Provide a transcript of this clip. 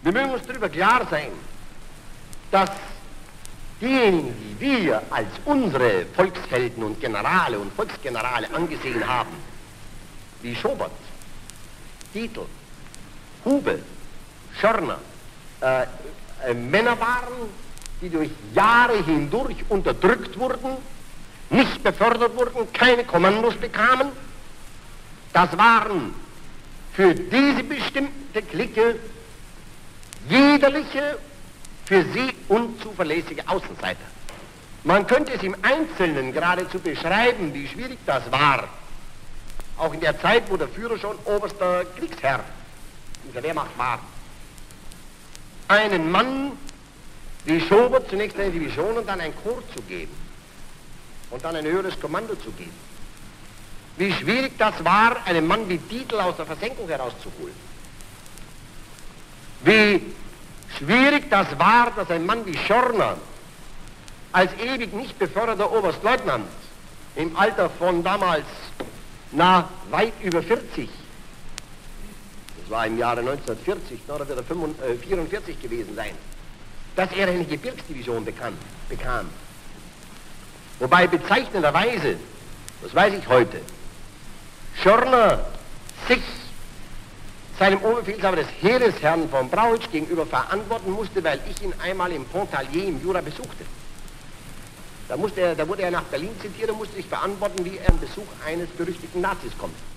Wir mögen uns darüber klar sein, dass diejenigen, die wir als unsere Volkshelden und Generale und Volksgenerale angesehen haben, wie Schobert, Dietl, Hube, Schörner, Männer waren, die durch Jahre hindurch unterdrückt wurden, nicht befördert wurden, keine Kommandos bekamen. Das waren für diese bestimmte Clique widerliche, für sie unzuverlässige Außenseiter. Man könnte es im Einzelnen geradezu beschreiben, wie schwierig das war, auch in der Zeit, wo der Führer schon oberster Kriegsherr in der Wehrmacht war, einen Mann wie Schobert zunächst eine Division und dann ein Korps zu geben und dann ein höheres Kommando zu geben. Wie schwierig das war, einen Mann wie Dietl aus der Versenkung herauszuholen. Wie schwierig das war, dass ein Mann wie Schörner als ewig nicht beförderter Oberstleutnant im Alter von damals weit über 40, das war im Jahre 1940, oder wird er 44 gewesen sein, dass er eine Gebirgsdivision bekam. Wobei bezeichnenderweise, das weiß ich heute, Schörner sich seinem Oberbefehlshaber des Heeresherrn von Brauitsch gegenüber verantworten musste, weil ich ihn einmal im Pontarlier im Jura besuchte. Da wurde er nach Berlin zitiert und musste sich verantworten, wie er im Besuch eines berüchtigten Nazis kommt.